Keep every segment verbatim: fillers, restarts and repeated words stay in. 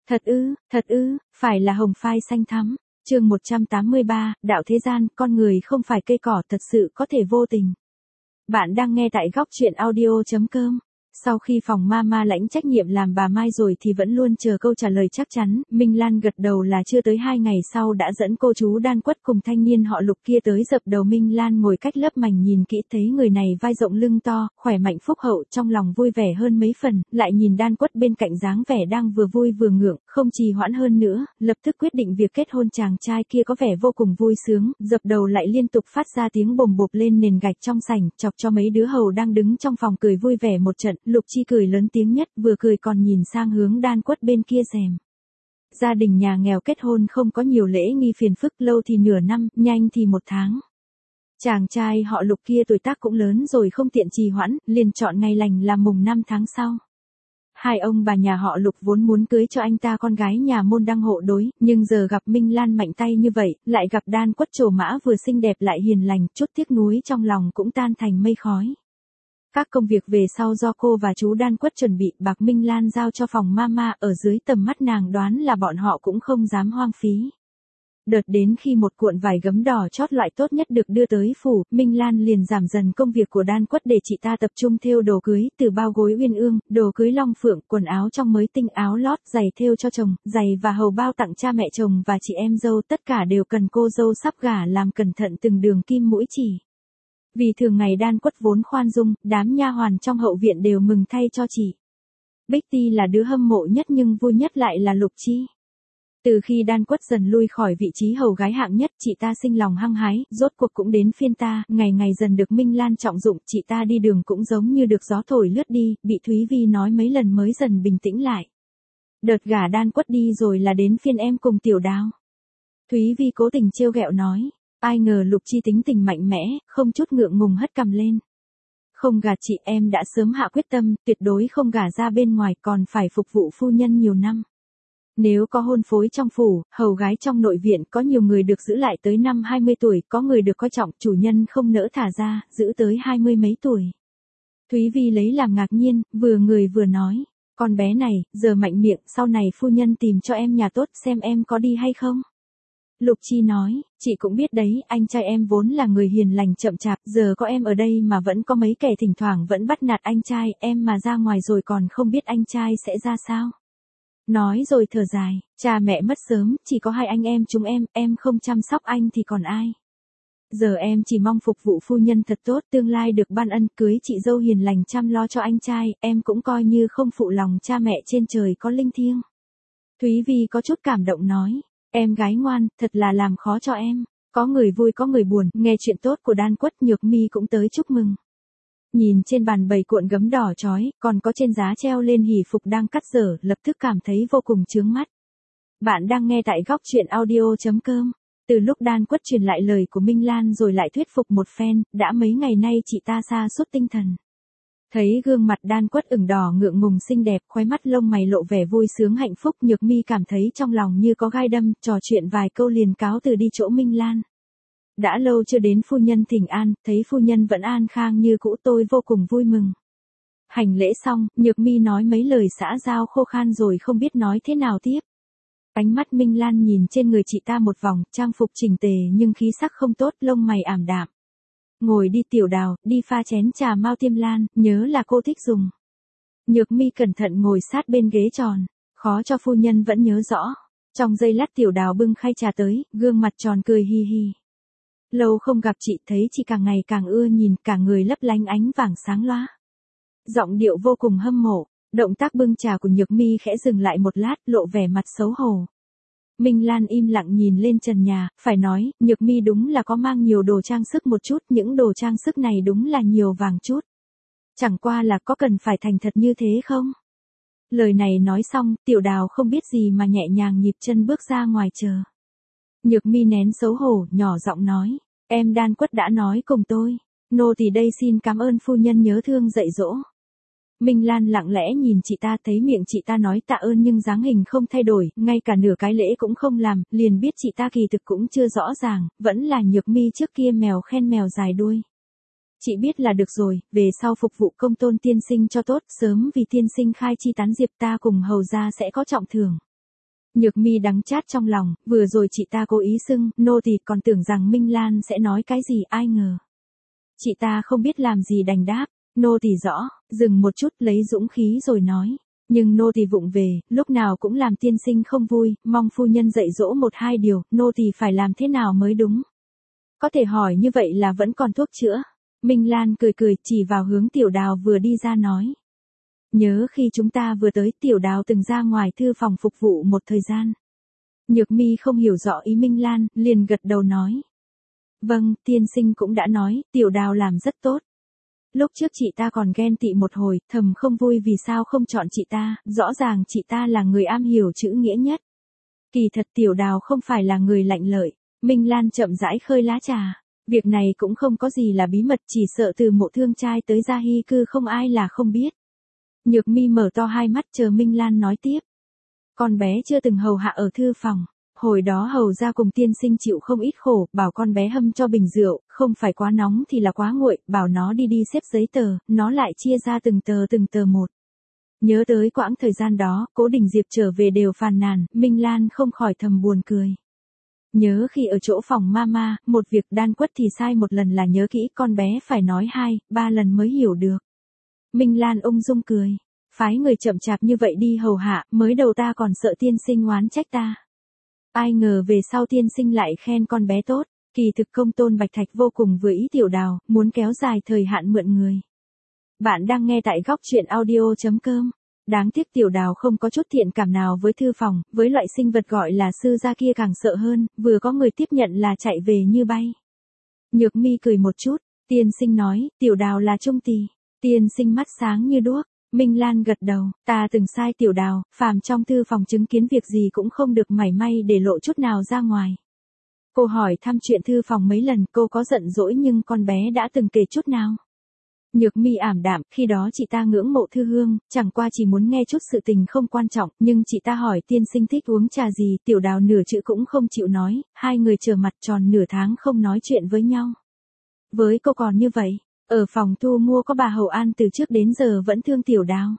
Thật ư, thật ư, phải là hồng phai xanh thắm. Chương một trăm tám mươi ba, đạo thế gian, con người không phải cây cỏ, thật sự có thể vô tình. Bạn đang nghe tại góc truyện audio chấm com. Sau khi phòng mama lãnh trách nhiệm làm bà Mai rồi thì vẫn luôn chờ câu trả lời chắc chắn, Minh Lan gật đầu là chưa tới hai ngày sau đã dẫn cô chú Đan Quất cùng thanh niên họ Lục kia tới dập đầu. Minh Lan ngồi cách lớp mảnh nhìn kỹ thấy người này vai rộng lưng to, khỏe mạnh phúc hậu, trong lòng vui vẻ hơn mấy phần, lại nhìn Đan Quất bên cạnh dáng vẻ đang vừa vui vừa ngượng, không trì hoãn hơn nữa, lập tức quyết định việc kết hôn. Chàng trai kia có vẻ vô cùng vui sướng, dập đầu lại liên tục phát ra tiếng bồm bộp lên nền gạch trong sảnh, chọc cho mấy đứa hầu đang đứng trong phòng cười vui vẻ một trận. Lục Chi cười lớn tiếng nhất, vừa cười còn nhìn sang hướng Đan Quất bên kia rèm. Gia đình nhà nghèo kết hôn không có nhiều lễ nghi phiền phức, lâu thì nửa năm, nhanh thì một tháng. Chàng trai họ Lục kia tuổi tác cũng lớn rồi không tiện trì hoãn, liền chọn ngày lành là mùng năm tháng sau. Hai ông bà nhà họ Lục vốn muốn cưới cho anh ta con gái nhà môn đăng hộ đối, nhưng giờ gặp Minh Lan mạnh tay như vậy, lại gặp Đan Quất trổ mã vừa xinh đẹp lại hiền lành, chút tiếc nuối trong lòng cũng tan thành mây khói. Các công việc về sau do cô và chú Đan Quất chuẩn bị, bạc Minh Lan giao cho phòng mama, ở dưới tầm mắt nàng đoán là bọn họ cũng không dám hoang phí. Đợt đến khi một cuộn vải gấm đỏ chót loại tốt nhất được đưa tới phủ, Minh Lan liền giảm dần công việc của Đan Quất để chị ta tập trung thêu đồ cưới, từ bao gối uyên ương, đồ cưới long phượng, quần áo trong mới tinh, áo lót, giày thêu cho chồng, giày và hầu bao tặng cha mẹ chồng và chị em dâu, tất cả đều cần cô dâu sắp gả làm cẩn thận từng đường kim mũi chỉ. Vì thường ngày Đan Quất vốn khoan dung, đám nha hoàn trong hậu viện đều mừng thay cho chị. Bích Ti là đứa hâm mộ nhất nhưng vui nhất lại là Lục Chi. Từ khi Đan Quất dần lui khỏi vị trí hầu gái hạng nhất, chị ta sinh lòng hăng hái, rốt cuộc cũng đến phiên ta, ngày ngày dần được Minh Lan trọng dụng, chị ta đi đường cũng giống như được gió thổi lướt đi, bị Thúy Vi nói mấy lần mới dần bình tĩnh lại. Đợt gả Đan Quất đi rồi là đến phiên em cùng Tiểu Đào. Thúy Vi cố tình trêu ghẹo nói. Ai ngờ Lục Chi tính tình mạnh mẽ, không chút ngượng ngùng hất cằm lên. Không gả chị, em đã sớm hạ quyết tâm, tuyệt đối không gả ra bên ngoài, còn phải phục vụ phu nhân nhiều năm. Nếu có hôn phối trong phủ, hầu gái trong nội viện, có nhiều người được giữ lại tới năm hai mươi tuổi, có người được coi trọng, chủ nhân không nỡ thả ra, giữ tới hai mươi mấy tuổi. Thúy Vi lấy làm ngạc nhiên, vừa người vừa nói, con bé này, giờ mạnh miệng, sau này phu nhân tìm cho em nhà tốt, xem em có đi hay không. Lục Chi nói, chị cũng biết đấy, anh trai em vốn là người hiền lành chậm chạp, giờ có em ở đây mà vẫn có mấy kẻ thỉnh thoảng vẫn bắt nạt anh trai, em mà ra ngoài rồi còn không biết anh trai sẽ ra sao. Nói rồi thở dài, cha mẹ mất sớm, chỉ có hai anh em chúng em, em không chăm sóc anh thì còn ai. Giờ em chỉ mong phục vụ phu nhân thật tốt, tương lai được ban ân, cưới chị dâu hiền lành chăm lo cho anh trai, em cũng coi như không phụ lòng cha mẹ trên trời có linh thiêng. Thúy Vi có chút cảm động nói. Em gái ngoan, thật là làm khó cho em. Có người vui có người buồn, nghe chuyện tốt của Đan Quất, Nhược Mi cũng tới chúc mừng. Nhìn trên bàn bày cuộn gấm đỏ chói, còn có trên giá treo lên hỷ phục đang cắt dở, lập tức cảm thấy vô cùng chướng mắt. Bạn đang nghe tại góc truyện audio chấm com. Từ lúc Đan Quất truyền lại lời của Minh Lan rồi lại thuyết phục một phen, đã mấy ngày nay chị ta sa sút tinh thần. Thấy gương mặt Đan Quất ửng đỏ ngượng ngùng xinh đẹp, khóe mắt lông mày lộ vẻ vui sướng hạnh phúc, Nhược Mi cảm thấy trong lòng như có gai đâm, trò chuyện vài câu liền cáo từ đi chỗ Minh Lan. Đã lâu chưa đến phu nhân thỉnh an, thấy phu nhân vẫn an khang như cũ, tôi vô cùng vui mừng. Hành lễ xong, Nhược Mi nói mấy lời xã giao khô khan rồi không biết nói thế nào tiếp. Ánh mắt Minh Lan nhìn trên người chị ta một vòng, trang phục chỉnh tề nhưng khí sắc không tốt, lông mày ảm đạm. Ngồi đi Tiểu Đào, đi pha chén trà Mao Tiêm Lan, nhớ là cô thích dùng. Nhược Mi cẩn thận ngồi sát bên ghế tròn, khó cho phu nhân vẫn nhớ rõ. Trong giây lát Tiểu Đào bưng khay trà tới, gương mặt tròn cười hi hi. Lâu không gặp chị, thấy chị càng ngày càng ưa nhìn, cả người lấp lánh ánh vàng sáng loá. Giọng điệu vô cùng hâm mộ, động tác bưng trà của Nhược Mi khẽ dừng lại một lát, lộ vẻ mặt xấu hổ. Minh Lan im lặng nhìn lên trần nhà, phải nói, Nhược Mi đúng là có mang nhiều đồ trang sức một chút, những đồ trang sức này đúng là nhiều vàng chút. Chẳng qua là có cần phải thành thật như thế không? Lời này nói xong, Tiểu Đào không biết gì mà nhẹ nhàng nhịp chân bước ra ngoài chờ. Nhược Mi nén xấu hổ, nhỏ giọng nói, em Đan Quất đã nói cùng tôi, nô tỳ đây xin cảm ơn phu nhân nhớ thương dạy dỗ. Minh Lan lặng lẽ nhìn chị ta, thấy miệng chị ta nói tạ ơn nhưng dáng hình không thay đổi, ngay cả nửa cái lễ cũng không làm, liền biết chị ta kỳ thực cũng chưa rõ ràng, vẫn là Nhược Mi trước kia mèo khen mèo dài đuôi. Chị biết là được rồi, về sau phục vụ công tôn tiên sinh cho tốt, sớm vì tiên sinh khai chi tán diệp ta cùng hầu gia sẽ có trọng thưởng. Nhược Mi đắng chát trong lòng, vừa rồi chị ta cố ý xưng, nô tỳ còn tưởng rằng Minh Lan sẽ nói cái gì, ai ngờ. Chị ta không biết làm gì đành đáp, nô tỳ rõ, dừng một chút lấy dũng khí rồi nói. Nhưng nô tỳ vụng về, lúc nào cũng làm tiên sinh không vui, mong phu nhân dạy dỗ một hai điều, nô tỳ phải làm thế nào mới đúng. Có thể hỏi như vậy là vẫn còn thuốc chữa. Minh Lan cười cười chỉ vào hướng Tiểu Đào vừa đi ra nói. Nhớ khi chúng ta vừa tới Tiểu Đào từng ra ngoài thư phòng phục vụ một thời gian. Nhược Mi không hiểu rõ ý Minh Lan, liền gật đầu nói. Vâng, tiên sinh cũng đã nói, Tiểu Đào làm rất tốt. Lúc trước chị ta còn ghen tị một hồi, thầm không vui vì sao không chọn chị ta, rõ ràng chị ta là người am hiểu chữ nghĩa nhất. Kỳ thật Tiểu Đào không phải là người lạnh lợi. Minh Lan chậm rãi khơi lá trà. Việc này cũng không có gì là bí mật, chỉ sợ từ Mộ Thương trai tới Gia Hy cư không ai là không biết. Nhược Mi mở to hai mắt chờ Minh Lan nói tiếp. Con bé chưa từng hầu hạ ở thư phòng. Hồi đó hầu ra cùng tiên sinh chịu không ít khổ, bảo con bé hâm cho bình rượu, không phải quá nóng thì là quá nguội, bảo nó đi đi xếp giấy tờ, nó lại chia ra từng tờ từng tờ một. Nhớ tới quãng thời gian đó, Cố Đình Diệp trở về đều phàn nàn, Minh Lan không khỏi thầm buồn cười. Nhớ khi ở chỗ phòng mama, một việc Đan Quất thì sai một lần là nhớ kỹ, con bé phải nói hai, ba lần mới hiểu được. Minh Lan ung dung cười, phái người chậm chạp như vậy đi hầu hạ, mới đầu ta còn sợ tiên sinh oán trách ta. Ai ngờ về sau tiên sinh lại khen con bé tốt, kỳ thực Công Tôn Bạch Thạch vô cùng vừa ý Tiểu Đào, muốn kéo dài thời hạn mượn người. Bạn đang nghe tại góc truyện audio chấm com. Đáng tiếc Tiểu Đào không có chút thiện cảm nào với thư phòng, với loại sinh vật gọi là sư gia kia càng sợ hơn, vừa có người tiếp nhận là chạy về như bay. Nhược Mi cười một chút, tiên sinh nói, Tiểu Đào là trung tỳ. Tiên sinh mắt sáng như đuốc. Minh Lan gật đầu, ta từng sai Tiểu Đào, phàm trong thư phòng chứng kiến việc gì cũng không được mảy may để lộ chút nào ra ngoài. Cô hỏi thăm chuyện thư phòng mấy lần, cô có giận dỗi nhưng con bé đã từng kể chút nào. Nhược Mi ảm đạm, khi đó chị ta ngưỡng mộ Thư Hương, chẳng qua chỉ muốn nghe chút sự tình không quan trọng, nhưng chị ta hỏi tiên sinh thích uống trà gì, Tiểu Đào nửa chữ cũng không chịu nói, hai người chờ mặt tròn nửa tháng không nói chuyện với nhau. Với cô còn như vậy, ở phòng thu mua có bà Hầu An từ trước đến giờ vẫn thương Tiểu Đào.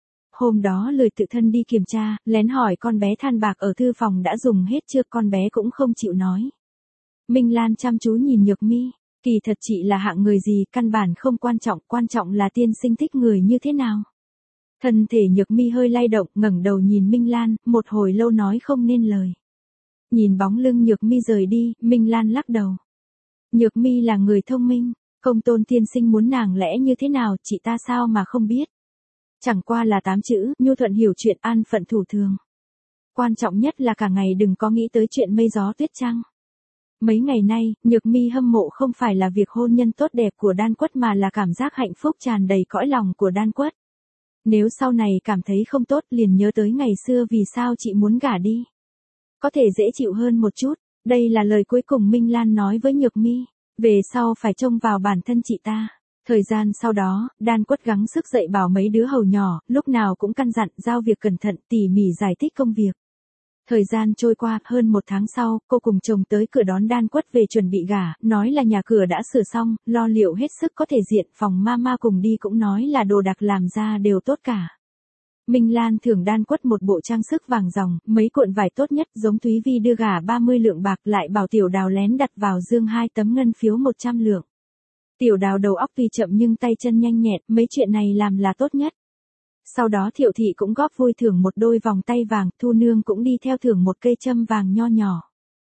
Hôm đó lười tự thân đi kiểm tra, lén hỏi con bé than bạc ở thư phòng đã dùng hết chưa, con bé cũng không chịu nói. Minh Lan chăm chú nhìn Nhược Mi. Kỳ thật chị là hạng người gì, căn bản không quan trọng, quan trọng là tiên sinh thích người như thế nào. Thân thể Nhược Mi hơi lay động, ngẩng đầu nhìn Minh Lan, một hồi lâu nói không nên lời. Nhìn bóng lưng Nhược Mi rời đi, Minh Lan lắc đầu. Nhược Mi là người thông minh, Công Tôn tiên sinh muốn nàng lẽ như thế nào, chị ta sao mà không biết. Chẳng qua là tám chữ, nhu thuận hiểu chuyện, an phận thủ thường. Quan trọng nhất là cả ngày đừng có nghĩ tới chuyện mây gió tuyết trăng. Mấy ngày nay, Nhược Mi hâm mộ không phải là việc hôn nhân tốt đẹp của Đan Quất mà là cảm giác hạnh phúc tràn đầy cõi lòng của Đan Quất. Nếu sau này cảm thấy không tốt liền nhớ tới ngày xưa vì sao chị muốn gả đi. Có thể dễ chịu hơn một chút, đây là lời cuối cùng Minh Lan nói với Nhược Mi, về sau phải trông vào bản thân chị ta. Thời gian sau đó, Đan Quất gắng sức dạy bảo mấy đứa hầu nhỏ, lúc nào cũng căn dặn giao việc cẩn thận tỉ mỉ giải thích công việc. Thời gian trôi qua, hơn một tháng sau, cô cùng chồng tới cửa đón Đan Quất về chuẩn bị gả, nói là nhà cửa đã sửa xong, lo liệu hết sức có thể diện, phòng mama cùng đi cũng nói là đồ đạc làm ra đều tốt cả. Minh Lan thưởng Đan Quất một bộ trang sức vàng ròng, mấy cuộn vải tốt nhất, giống Thúy Vi đưa gả ba mươi lượng bạc, lại bảo Tiểu Đào lén đặt vào dương hai tấm ngân phiếu một trăm lượng. Tiểu Đào đầu óc tuy chậm nhưng tay chân nhanh nhẹn, mấy chuyện này làm là tốt nhất. Sau đó Thiệu Thị cũng góp vui thưởng một đôi vòng tay vàng, Thu Nương cũng đi theo thưởng một cây châm vàng nho nhỏ.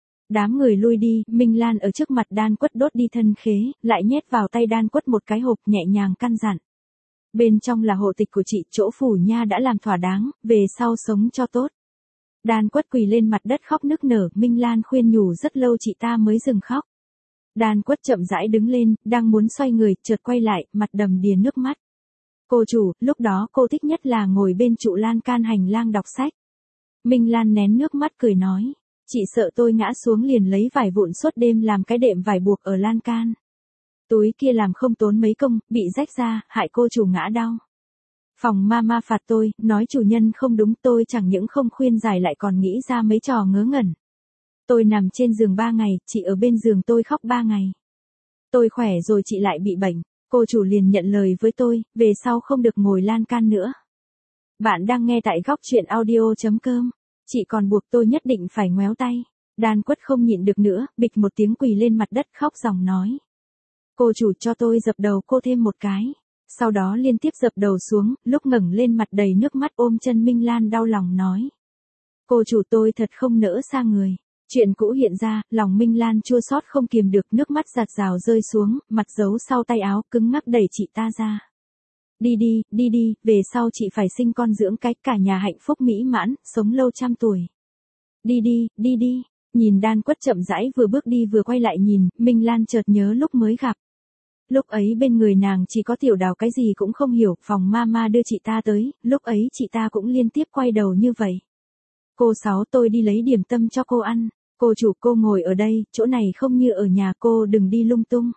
Đám người lui đi, Minh Lan ở trước mặt Đan Quất đốt đi thân khế, lại nhét vào tay Đan Quất một cái hộp nhẹ nhàng căn dặn. Bên trong là hộ tịch của chị, chỗ phủ nha đã làm thỏa đáng, về sau sống cho tốt. Đan Quất quỳ lên mặt đất khóc nức nở, Minh Lan khuyên nhủ rất lâu chị ta mới dừng khóc. Đan Quất chậm rãi đứng lên, đang muốn xoay người, chợt quay lại, mặt đầm đìa nước mắt. Cô chủ, lúc đó cô thích nhất là ngồi bên trụ lan can hành lang đọc sách. Minh Lan nén nước mắt cười nói, chị sợ tôi ngã xuống liền lấy vải vụn suốt đêm làm cái đệm vải buộc ở lan can. Túi kia làm không tốn mấy công, bị rách ra, hại cô chủ ngã đau. Phòng mama phạt tôi, nói chủ nhân không đúng, tôi chẳng những không khuyên giải lại còn nghĩ ra mấy trò ngớ ngẩn. Tôi nằm trên giường ba ngày, chị ở bên giường tôi khóc ba ngày. Tôi khỏe rồi chị lại bị bệnh. Cô chủ liền nhận lời với tôi, về sau không được ngồi lan can nữa. Bạn đang nghe tại góc truyện audio chấm com. Chị còn buộc tôi nhất định phải ngoéo tay. Đan Quất không nhịn được nữa, bịch một tiếng quỳ lên mặt đất khóc ròng nói. Cô chủ cho tôi dập đầu cô thêm một cái. Sau đó liên tiếp dập đầu xuống, lúc ngẩng lên mặt đầy nước mắt ôm chân Minh Lan đau lòng nói. Cô chủ tôi thật không nỡ xa người. Chuyện cũ hiện ra, lòng Minh Lan chua xót không kiềm được, nước mắt giạt rào rơi xuống, mặt giấu sau tay áo cứng ngắc đẩy chị ta ra. Đi đi, đi đi, về sau chị phải sinh con dưỡng cái, cả nhà hạnh phúc mỹ mãn, sống lâu trăm tuổi. Đi đi, đi đi, nhìn Đan Quất chậm rãi vừa bước đi vừa quay lại nhìn, Minh Lan chợt nhớ lúc mới gặp. Lúc ấy bên người nàng chỉ có Tiểu Đào cái gì cũng không hiểu, phòng mama đưa chị ta tới, lúc ấy chị ta cũng liên tiếp quay đầu như vậy. Cô Sáu tôi đi lấy điểm tâm cho cô ăn, cô chủ cô ngồi ở đây, chỗ này không như ở nhà cô đừng đi lung tung.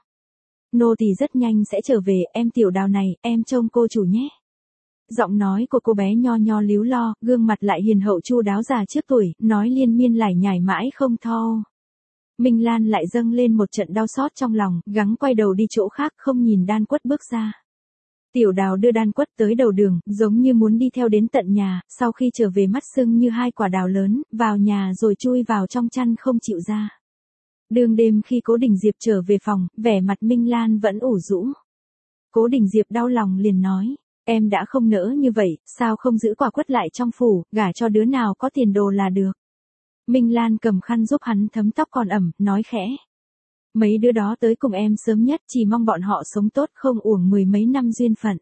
Nô tỳ rất nhanh sẽ trở về, em Tiểu Đào này, em trông cô chủ nhé. Giọng nói của cô bé nho nho líu lo, gương mặt lại hiền hậu chu đáo già trước tuổi, nói liên miên lải nhải mãi không thao. Minh Lan lại dâng lên một trận đau xót trong lòng, gắng quay đầu đi chỗ khác không nhìn Đan Quất bước ra. Tiểu Đào đưa Đan Quất tới đầu đường, giống như muốn đi theo đến tận nhà, sau khi trở về mắt sưng như hai quả đào lớn, vào nhà rồi chui vào trong chăn không chịu ra. Đường đêm khi Cố Đình Diệp trở về phòng, vẻ mặt Minh Lan vẫn ủ rũ. Cố Đình Diệp đau lòng liền nói, em đã không nỡ như vậy, sao không giữ quả quất lại trong phủ, gả cho đứa nào có tiền đồ là được. Minh Lan cầm khăn giúp hắn thấm tóc còn ẩm, nói khẽ. Mấy đứa đó tới cùng em sớm nhất, chỉ mong bọn họ sống tốt không uổng mười mấy năm duyên phận.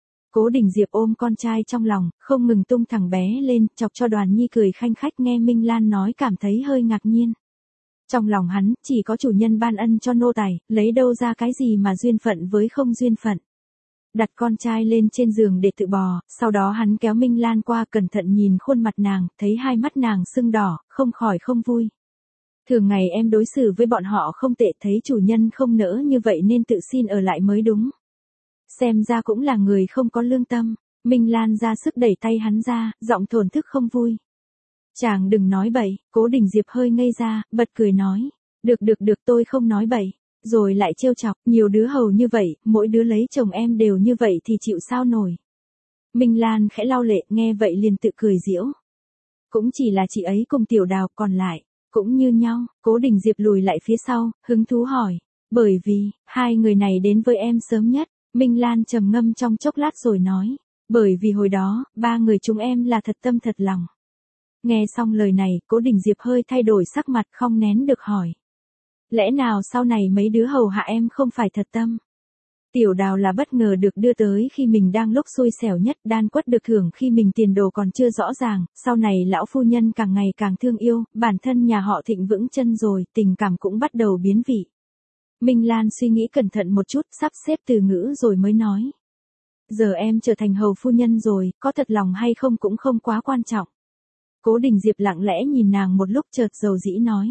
Cố Đình Diệp ôm con trai trong lòng, không ngừng tung thằng bé lên, chọc cho Đoàn Nhi cười khanh khách nghe Minh Lan nói cảm thấy hơi ngạc nhiên. Trong lòng hắn, chỉ có chủ nhân ban ân cho nô tài, lấy đâu ra cái gì mà duyên phận với không duyên phận. Đặt con trai lên trên giường để tự bò, sau đó hắn kéo Minh Lan qua cẩn thận nhìn khuôn mặt nàng, thấy hai mắt nàng sưng đỏ, không khỏi không vui. Thường ngày em đối xử với bọn họ không tệ, thấy chủ nhân không nỡ như vậy nên tự xin ở lại mới đúng. Xem ra cũng là người không có lương tâm. Minh Lan ra sức đẩy tay hắn ra, giọng thổn thức không vui. Chàng đừng nói bậy, Cố Đình Diệp hơi ngây ra, bật cười nói. Được được được tôi không nói bậy. Rồi lại trêu chọc, nhiều đứa hầu như vậy, mỗi đứa lấy chồng em đều như vậy thì chịu sao nổi. Minh Lan khẽ lau lệ, nghe vậy liền tự cười giễu. Cũng chỉ là chị ấy cùng Tiểu Đào, còn lại cũng như nhau. Cố Đình Diệp lùi lại phía sau, hứng thú hỏi. Bởi vì, hai người này đến với em sớm nhất. Minh Lan trầm ngâm trong chốc lát rồi nói. Bởi vì hồi đó, ba người chúng em là thật tâm thật lòng. Nghe xong lời này, Cố Đình Diệp hơi thay đổi sắc mặt không nén được hỏi. Lẽ nào sau này mấy đứa hầu hạ em không phải thật tâm? Tiểu Đào là bất ngờ được đưa tới khi mình đang lúc xui xẻo nhất, Đan Quất được thưởng khi mình tiền đồ còn chưa rõ ràng, sau này lão phu nhân càng ngày càng thương yêu, bản thân nhà họ Thịnh vững chân rồi, tình cảm cũng bắt đầu biến vị. Minh Lan suy nghĩ cẩn thận một chút, sắp xếp từ ngữ rồi mới nói. Giờ em trở thành hầu phu nhân rồi, có thật lòng hay không cũng không quá quan trọng. Cố Đình Diệp lặng lẽ nhìn nàng một lúc chợt dầu dĩ nói.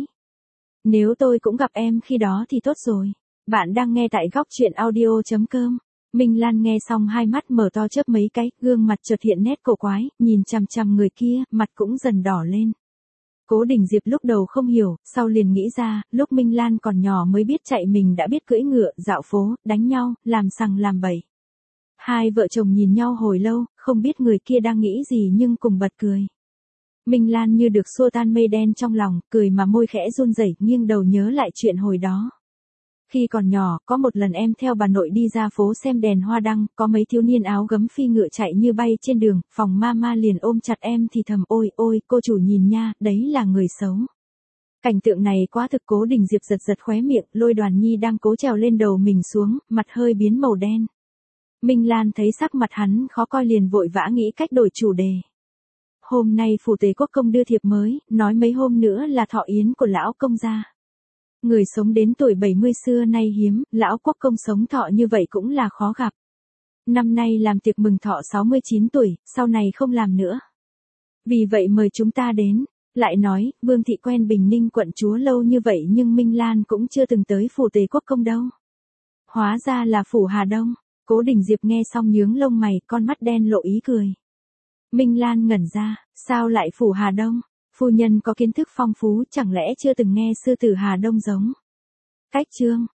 Nếu tôi cũng gặp em khi đó thì tốt rồi. Bạn đang nghe tại góc truyện audio chấm com. Minh Lan nghe xong hai mắt mở to chớp mấy cái, gương mặt chợt hiện nét cổ quái, nhìn chằm chằm người kia, mặt cũng dần đỏ lên. Cố Đình Diệp lúc đầu không hiểu, sau liền nghĩ ra, lúc Minh Lan còn nhỏ mới biết chạy mình đã biết cưỡi ngựa, dạo phố, đánh nhau, làm sằng làm bậy. Hai vợ chồng nhìn nhau hồi lâu, không biết người kia đang nghĩ gì nhưng cùng bật cười. Minh Lan như được xua tan mây đen trong lòng, cười mà môi khẽ run rẩy, nghiêng đầu nhớ lại chuyện hồi đó. Khi còn nhỏ, có một lần em theo bà nội đi ra phố xem đèn hoa đăng, có mấy thiếu niên áo gấm phi ngựa chạy như bay trên đường, phòng mama liền ôm chặt em thì thầm ôi ôi, cô chủ nhìn nha, đấy là người xấu. Cảnh tượng này quá thực. Cố Đình Diệp giật giật khóe miệng, lôi Đoàn Nhi đang cố trèo lên đầu mình xuống, mặt hơi biến màu đen. Minh Lan thấy sắc mặt hắn khó coi liền vội vã nghĩ cách đổi chủ đề. Hôm nay phủ Tề Quốc công đưa thiệp mới, nói mấy hôm nữa là thọ yến của lão công gia. Người sống đến tuổi bảy mươi xưa nay hiếm, lão quốc công sống thọ như vậy cũng là khó gặp. Năm nay làm tiệc mừng thọ sáu mươi chín tuổi, sau này không làm nữa. Vì vậy mời chúng ta đến. Lại nói, Vương thị quen Bình Ninh quận chúa lâu như vậy nhưng Minh Lan cũng chưa từng tới phủ Tề Quốc công đâu. Hóa ra là phủ Hà Đông. Cố Đình Diệp nghe xong nhướng lông mày, con mắt đen lộ ý cười. Minh Lan ngẩn ra, sao lại phủ Hà Đông? Phu nhân có kiến thức phong phú, chẳng lẽ chưa từng nghe sư tử Hà Đông giống? Cách chương,